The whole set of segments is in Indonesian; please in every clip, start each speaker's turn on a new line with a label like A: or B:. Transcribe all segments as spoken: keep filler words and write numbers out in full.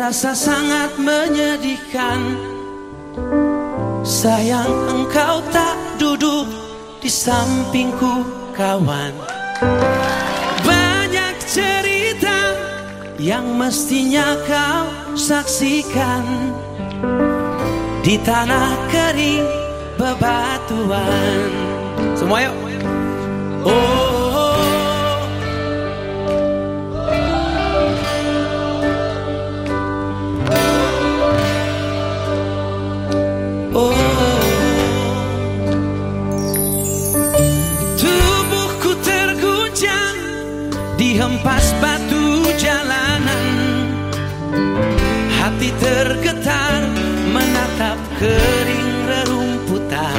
A: terasa sangat menyedihkan. Sayang engkau tak duduk di sampingku kawan. Banyak cerita yang mestinya kau saksikan di tanah kering bebatuan. Semua yuk. Oh. Dihempas batu jalanan, hati tergetar menatap kering rerumputan.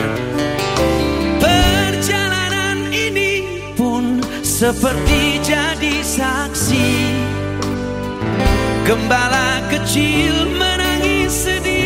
A: Perjalanan ini pun seperti jadi saksi. Gembala kecil menangis sedih.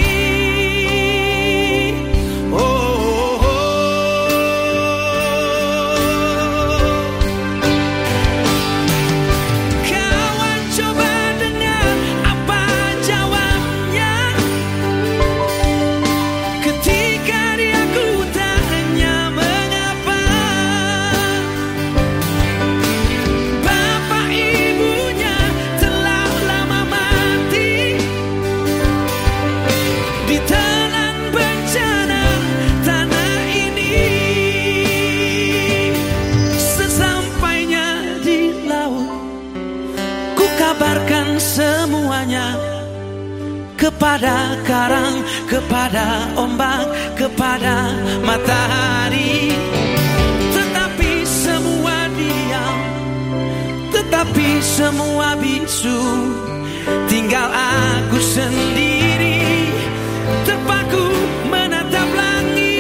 A: Kabarkan semuanya kepada karang, kepada ombak, kepada matahari. Tetapi semua diam, tetapi semua bisu. Tinggal aku sendiri terpaku menatap langit.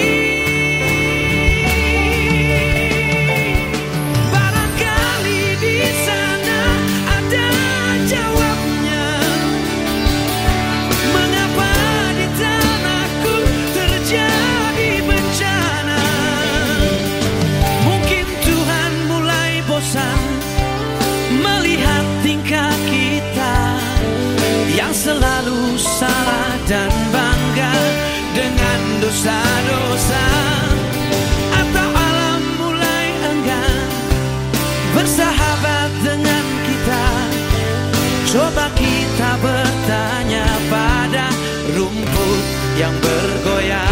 A: Barangkali di sana ada jawabnya. Mengapa di tanahku terjadi bencana? Mungkin Tuhan mulai bosan melihat tingkah kita yang selalu salah dan bangga dengan dosa-dosa. Atau alam mulai enggan bersahabat dengan kita. Coba kita bertanya pada rumput yang bergoyang.